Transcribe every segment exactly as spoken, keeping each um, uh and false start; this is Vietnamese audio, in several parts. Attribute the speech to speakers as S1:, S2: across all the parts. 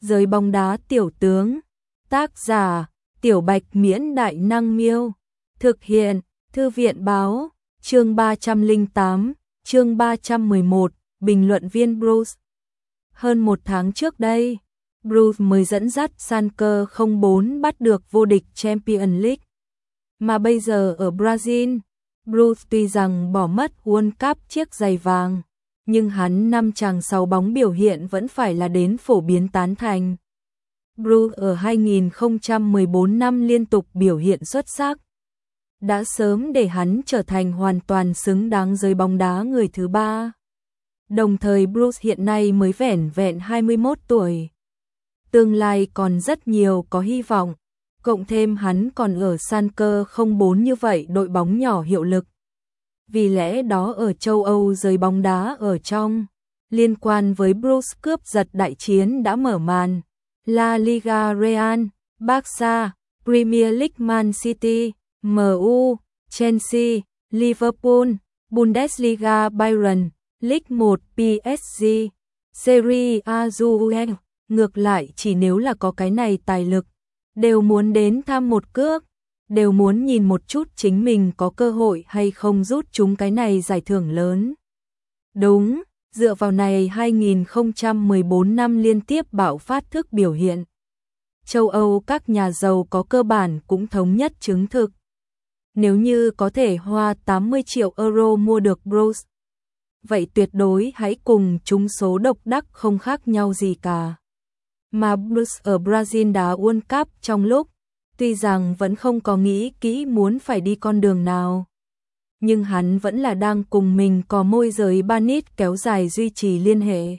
S1: Giới bóng đá tiểu tướng. Tác giả, Tiểu Bạch Miễn Đại Năng Miêu. Thực hiện, Thư viện Báo. Chương ba trăm lẻ tám, chương ba trăm mười một, bình luận viên Bruce. Hơn một tháng trước đây, Bruce mới dẫn dắt Schalke không bốn bắt được vô địch Champions League. Mà bây giờ ở Brazil, Bruce tuy rằng bỏ mất World Cup chiếc giày vàng, nhưng hắn năm chàng sáu bóng biểu hiện vẫn phải là đến phổ biến tán thành. Bruce ở hai nghìn không trăm mười bốn năm liên tục biểu hiện xuất sắc, đã sớm để hắn trở thành hoàn toàn xứng đáng giới bóng đá người thứ ba. Đồng thời Bruce hiện nay mới vẻn vẹn hai mươi mốt tuổi. Tương lai còn rất nhiều có hy vọng, cộng thêm hắn còn ở Schalke không bốn như vậy đội bóng nhỏ hiệu lực. Vì lẽ đó ở châu Âu giới bóng đá ở trong, liên quan với Bruce cướp giật đại chiến đã mở màn. La Liga Real, Barca, Premier League Man City, em u, Chelsea, Liverpool, Bundesliga Bayern, League một pê ét giê, Serie A Juve. Ngược lại chỉ nếu là có cái này tài lực, đều muốn đến thăm một cước, đều muốn nhìn một chút chính mình có cơ hội hay không rút chúng cái này giải thưởng lớn. Đúng, dựa vào này hai nghìn không trăm mười bốn năm liên tiếp bạo phát thức biểu hiện. Châu Âu các nhà giàu có cơ bản cũng thống nhất chứng thực. Nếu như có thể hoa tám mươi triệu euro mua được Bruce, vậy tuyệt đối hãy cùng chúng số độc đắc không khác nhau gì cả. Mà Bruce ở Brazil đá World Cup trong lúc, tuy rằng vẫn không có nghĩ kỹ muốn phải đi con đường nào, nhưng hắn vẫn là đang cùng mình có môi giới Banit kéo dài duy trì liên hệ.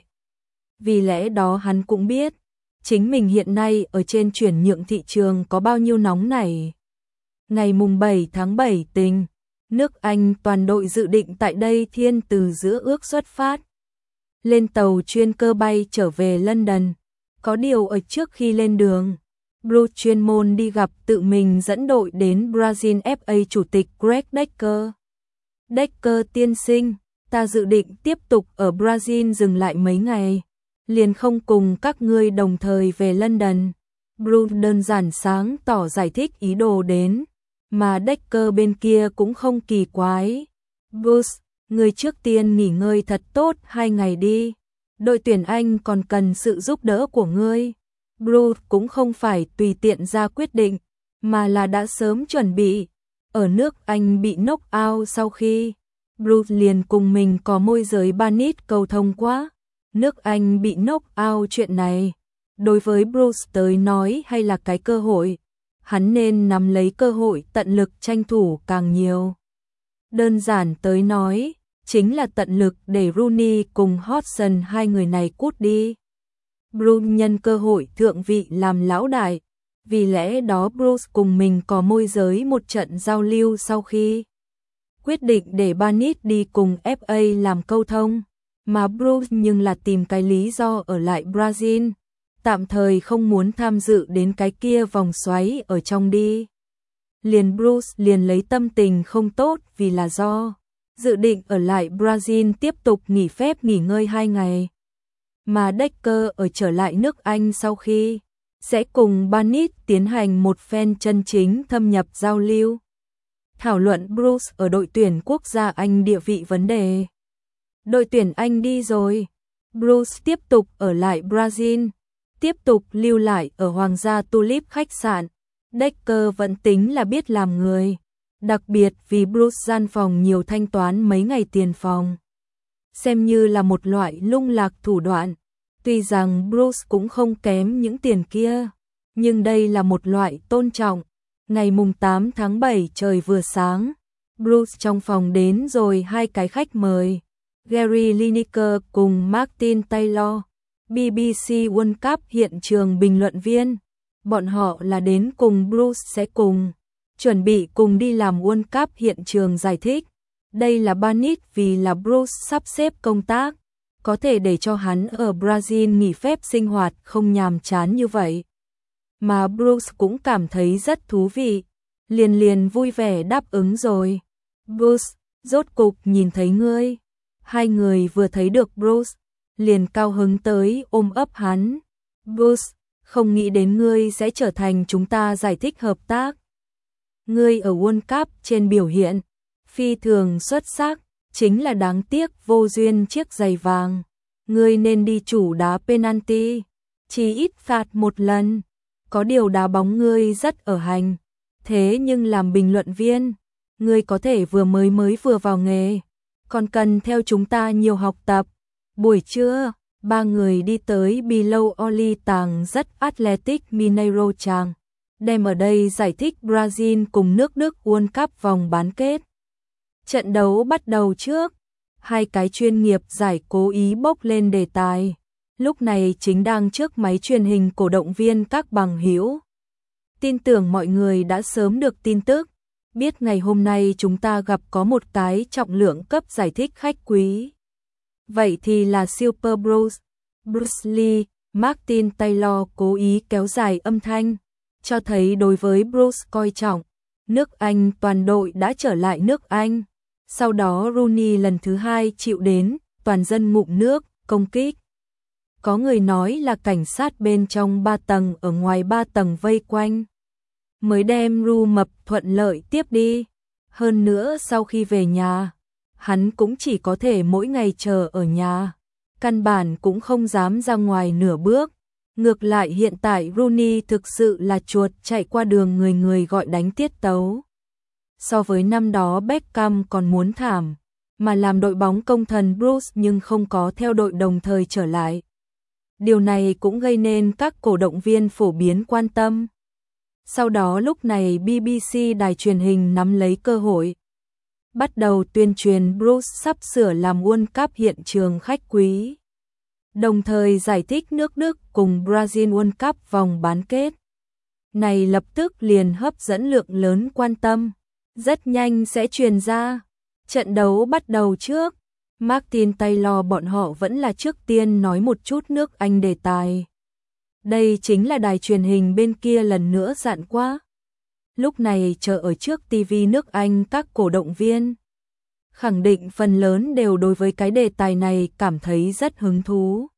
S1: Vì lẽ đó hắn cũng biết, chính mình hiện nay ở trên chuyển nhượng thị trường có bao nhiêu nóng nảy. Ngày mùng bảy tháng bảy tình, nước Anh toàn đội dự định tại đây thiên từ giữa ước xuất phát. Lên tàu chuyên cơ bay trở về London. Có điều ở trước khi lên đường, Bruce chuyên môn đi gặp tự mình dẫn đội đến Brazil ép a chủ tịch Greg Decker. Decker tiên sinh, ta dự định tiếp tục ở Brazil dừng lại mấy ngày, liền không cùng các ngươi đồng thời về London. Bruce đơn giản sáng tỏ giải thích ý đồ đến, mà Decker bên kia cũng không kỳ quái. Bruce, ngươi trước tiên nghỉ ngơi thật tốt hai ngày đi. Đội tuyển Anh còn cần sự giúp đỡ của ngươi. Bruce cũng không phải tùy tiện ra quyết định, mà là đã sớm chuẩn bị. Ở nước Anh bị knock out sau khi, Bruce liền cùng mình có môi giới Banit cầu thông quá. Nước Anh bị knock out chuyện này, đối với Bruce tới nói hay là cái cơ hội. Hắn nên nắm lấy cơ hội tận lực tranh thủ càng nhiều. Đơn giản tới nói, chính là tận lực để Rooney cùng Hodgson hai người này cút đi. Bruce nhân cơ hội thượng vị làm lão đại, vì lẽ đó Bruce cùng mình có môi giới một trận giao lưu sau khi quyết định để Banit đi cùng ép a làm câu thông, mà Bruce nhưng là tìm cái lý do ở lại Brazil, tạm thời không muốn tham dự đến cái kia vòng xoáy ở trong đi. Liền Bruce liền lấy tâm tình không tốt vì là do dự định ở lại Brazil tiếp tục nghỉ phép nghỉ ngơi hai ngày. Mà Decker ở trở lại nước Anh sau khi sẽ cùng Banit tiến hành một phen chân chính thâm nhập giao lưu. Thảo luận Bruce ở đội tuyển quốc gia Anh địa vị vấn đề. Đội tuyển Anh đi rồi, Bruce tiếp tục ở lại Brazil, tiếp tục lưu lại ở Hoàng gia Tulip khách sạn. Decker vẫn tính là biết làm người. Đặc biệt vì Bruce gian phòng nhiều thanh toán mấy ngày tiền phòng, xem như là một loại lung lạc thủ đoạn. Tuy rằng Bruce cũng không kém những tiền kia, nhưng đây là một loại tôn trọng. Ngày mùng tám tháng bảy trời vừa sáng, Bruce trong phòng đến rồi hai cái khách mời, Gary Lineker cùng Martin Taylor, bê bê xê World Cup hiện trường bình luận viên. Bọn họ là đến cùng Bruce sẽ cùng chuẩn bị cùng đi làm World Cup hiện trường giải thích. Đây là Banit vì là Bruce sắp xếp công tác, có thể để cho hắn ở Brazil nghỉ phép sinh hoạt không nhàm chán như vậy. Mà Bruce cũng cảm thấy rất thú vị, liền liền vui vẻ đáp ứng rồi. Bruce, rốt cục nhìn thấy ngươi. Hai người vừa thấy được Bruce, liền cao hứng tới ôm ấp hắn. Bruce, không nghĩ đến ngươi sẽ trở thành chúng ta giải thích hợp tác. Ngươi ở World Cup trên biểu hiện phi thường xuất sắc, chính là đáng tiếc vô duyên chiếc giày vàng. Ngươi nên đi chủ đá penalty, chỉ ít phạt một lần. Có điều đá bóng ngươi rất ở hành. Thế nhưng làm bình luận viên, ngươi có thể vừa mới mới vừa vào nghề, còn cần theo chúng ta nhiều học tập. Buổi trưa, ba người đi tới Below Oli tàng rất Athletic Mineiro Tràng, đem ở đây giải thích Brazil cùng nước Đức World Cup vòng bán kết. Trận đấu bắt đầu trước, hai cái chuyên nghiệp giải cố ý bốc lên đề tài. Lúc này chính đang trước máy truyền hình cổ động viên các bằng hữu. Tin tưởng mọi người đã sớm được tin tức, biết ngày hôm nay chúng ta gặp có một cái trọng lượng cấp giải thích khách quý. Vậy thì là Super Bruce, Bruce Lee. Martin Taylor cố ý kéo dài âm thanh, cho thấy đối với Bruce coi trọng. Nước Anh toàn đội đã trở lại nước Anh. Sau đó Rooney lần thứ hai chịu đến, toàn dân ngụm nước, công kích. Có người nói là cảnh sát bên trong ba tầng ở ngoài ba tầng vây quanh. Mới đem Ru Mập thuận lợi tiếp đi. Hơn nữa sau khi về nhà, hắn cũng chỉ có thể mỗi ngày chờ ở nhà. Căn bản cũng không dám ra ngoài nửa bước. Ngược lại hiện tại Rooney thực sự là chuột chạy qua đường người người gọi đánh tiết tấu. So với năm đó Beckham còn muốn thảm, mà làm đội bóng công thần Bruce nhưng không có theo đội đồng thời trở lại. Điều này cũng gây nên các cổ động viên phổ biến quan tâm. Sau đó lúc này bê bê xê đài truyền hình nắm lấy cơ hội, bắt đầu tuyên truyền Bruce sắp sửa làm World Cup hiện trường khách quý. Đồng thời giải thích nước Đức cùng Brazil World Cup vòng bán kết. Này lập tức liền hấp dẫn lượng lớn quan tâm. Rất nhanh sẽ truyền ra. Trận đấu bắt đầu trước. Martin Taylor bọn họ vẫn là trước tiên nói một chút nước Anh đề tài. Đây chính là đài truyền hình bên kia lần nữa dặn quá. Lúc này chờ ở trước ti vi nước Anh các cổ động viên khẳng định phần lớn đều đối với cái đề tài này cảm thấy rất hứng thú.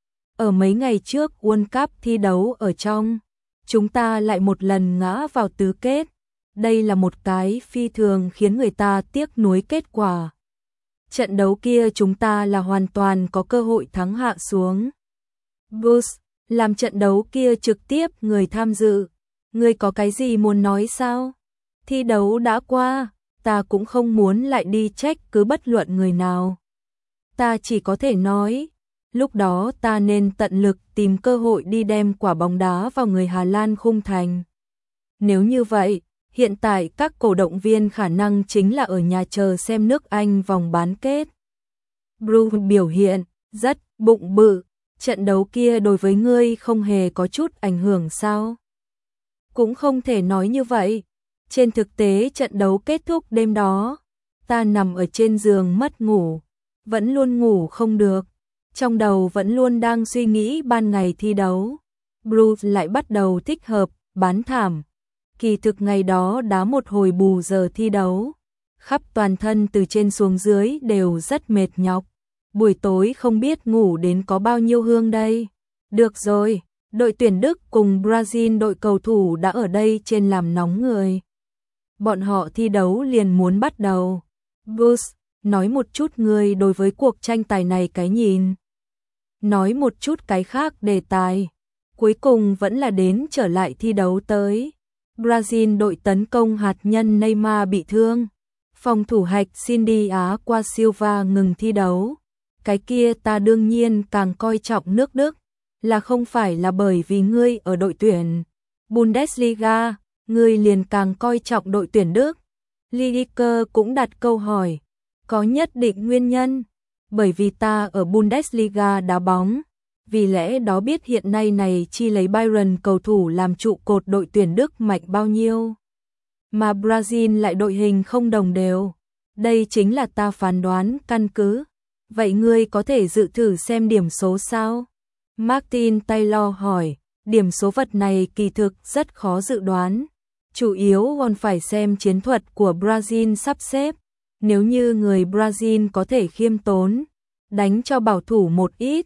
S1: Ở mấy ngày trước World Cup thi đấu ở trong, chúng ta lại một lần ngã vào tứ kết. Đây là một cái phi thường khiến người ta tiếc nuối kết quả. Trận đấu kia chúng ta là hoàn toàn có cơ hội thắng hạ xuống. Bruce, làm trận đấu kia trực tiếp người tham dự. Người có cái gì muốn nói sao? Thi đấu đã qua, ta cũng không muốn lại đi trách cứ bất luận người nào. Ta chỉ có thể nói, lúc đó ta nên tận lực tìm cơ hội đi đem quả bóng đá vào người Hà Lan khung thành. Nếu như vậy, hiện tại các cổ động viên khả năng chính là ở nhà chờ xem nước Anh vòng bán kết. Bruce biểu hiện rất bụng bự, trận đấu kia đối với ngươi không hề có chút ảnh hưởng sao? Cũng không thể nói như vậy. Trên thực tế trận đấu kết thúc đêm đó, ta nằm ở trên giường mất ngủ, vẫn luôn ngủ không được, trong đầu vẫn luôn đang suy nghĩ ban ngày thi đấu. Bruce lại bắt đầu thích hợp bán thảm. Kỳ thực ngày đó đá một hồi bù giờ thi đấu, khắp toàn thân từ trên xuống dưới đều rất mệt nhọc. Buổi tối không biết ngủ đến có bao nhiêu hương đây. Được rồi, đội tuyển Đức cùng Brazil đội cầu thủ đã ở đây trên làm nóng người. Bọn họ thi đấu liền muốn bắt đầu. Bruce, nói một chút người đối với cuộc tranh tài này cái nhìn. Nói một chút cái khác đề tài. Cuối cùng vẫn là đến trở lại thi đấu tới. Brazil đội tấn công hạt nhân Neymar bị thương. Phòng thủ hạch Cindy Á qua Silva ngừng thi đấu. Cái kia ta đương nhiên càng coi trọng nước Đức. Là không phải là bởi vì ngươi ở đội tuyển Bundesliga, ngươi liền càng coi trọng đội tuyển Đức. Lineker cũng đặt câu hỏi. Có nhất định nguyên nhân. Bởi vì ta ở Bundesliga đá bóng. Vì lẽ đó biết hiện nay này chi lấy Bayern cầu thủ làm trụ cột đội tuyển Đức mạnh bao nhiêu. Mà Brazil lại đội hình không đồng đều. Đây chính là ta phán đoán căn cứ. Vậy ngươi có thể dự thử xem điểm số sao? Martin Taylor hỏi. Điểm số vật này kỳ thực rất khó dự đoán. Chủ yếu còn phải xem chiến thuật của Brazil sắp xếp. Nếu như người Brazil có thể khiêm tốn, đánh cho bảo thủ một ít,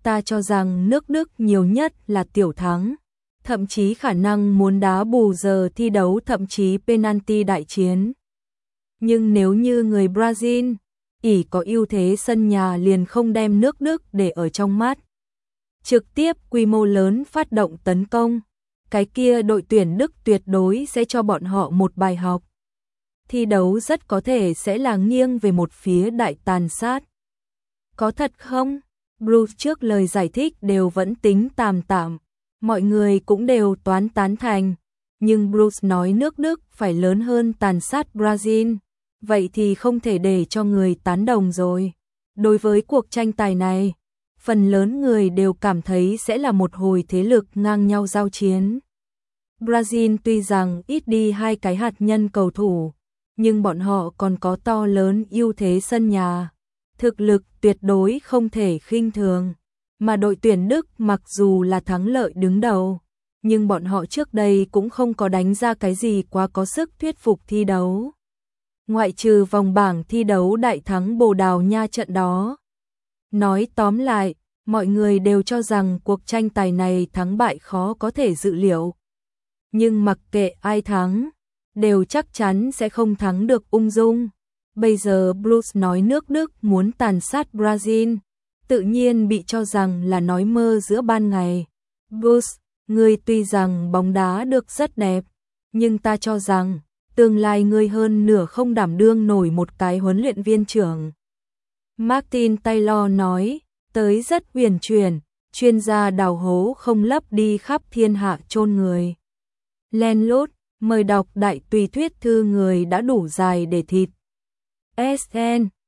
S1: ta cho rằng nước Đức nhiều nhất là tiểu thắng, thậm chí khả năng muốn đá bù giờ thi đấu, thậm chí penalty đại chiến. Nhưng nếu như người Brazil ỷ có ưu thế sân nhà liền không đem nước Đức để ở trong mắt, trực tiếp quy mô lớn phát động tấn công, cái kia đội tuyển Đức tuyệt đối sẽ cho bọn họ một bài học. Thi đấu rất có thể sẽ là nghiêng về một phía đại tàn sát. Có thật không? Bruce trước lời giải thích đều vẫn tính tạm tạm, mọi người cũng đều toán tán thành, nhưng Bruce nói nước Đức phải lớn hơn tàn sát Brazil, vậy thì không thể để cho người tán đồng rồi. Đối với cuộc tranh tài này, phần lớn người đều cảm thấy sẽ là một hồi thế lực ngang nhau giao chiến. Brazil tuy rằng ít đi hai cái hạt nhân cầu thủ, nhưng bọn họ còn có to lớn ưu thế sân nhà, thực lực tuyệt đối không thể khinh thường. Mà đội tuyển Đức mặc dù là thắng lợi đứng đầu, nhưng bọn họ trước đây cũng không có đánh ra cái gì quá có sức thuyết phục thi đấu. Ngoại trừ vòng bảng thi đấu đại thắng Bồ Đào Nha trận đó. Nói tóm lại, mọi người đều cho rằng cuộc tranh tài này thắng bại khó có thể dự liệu. Nhưng mặc kệ ai thắng, đều chắc chắn sẽ không thắng được ung dung. Bây giờ Bruce nói nước Đức muốn tàn sát Brazil, tự nhiên bị cho rằng là nói mơ giữa ban ngày. Bruce, ngươi tuy rằng bóng đá được rất đẹp, nhưng ta cho rằng tương lai ngươi hơn nửa không đảm đương nổi một cái huấn luyện viên trưởng. Martin Taylor nói, tới rất huyền chuyển, chuyên gia đào hố không lấp đi khắp thiên hạ chôn người. Len lút, mời đọc đại tùy thuyết thư người đã đủ dài để thịt. ét en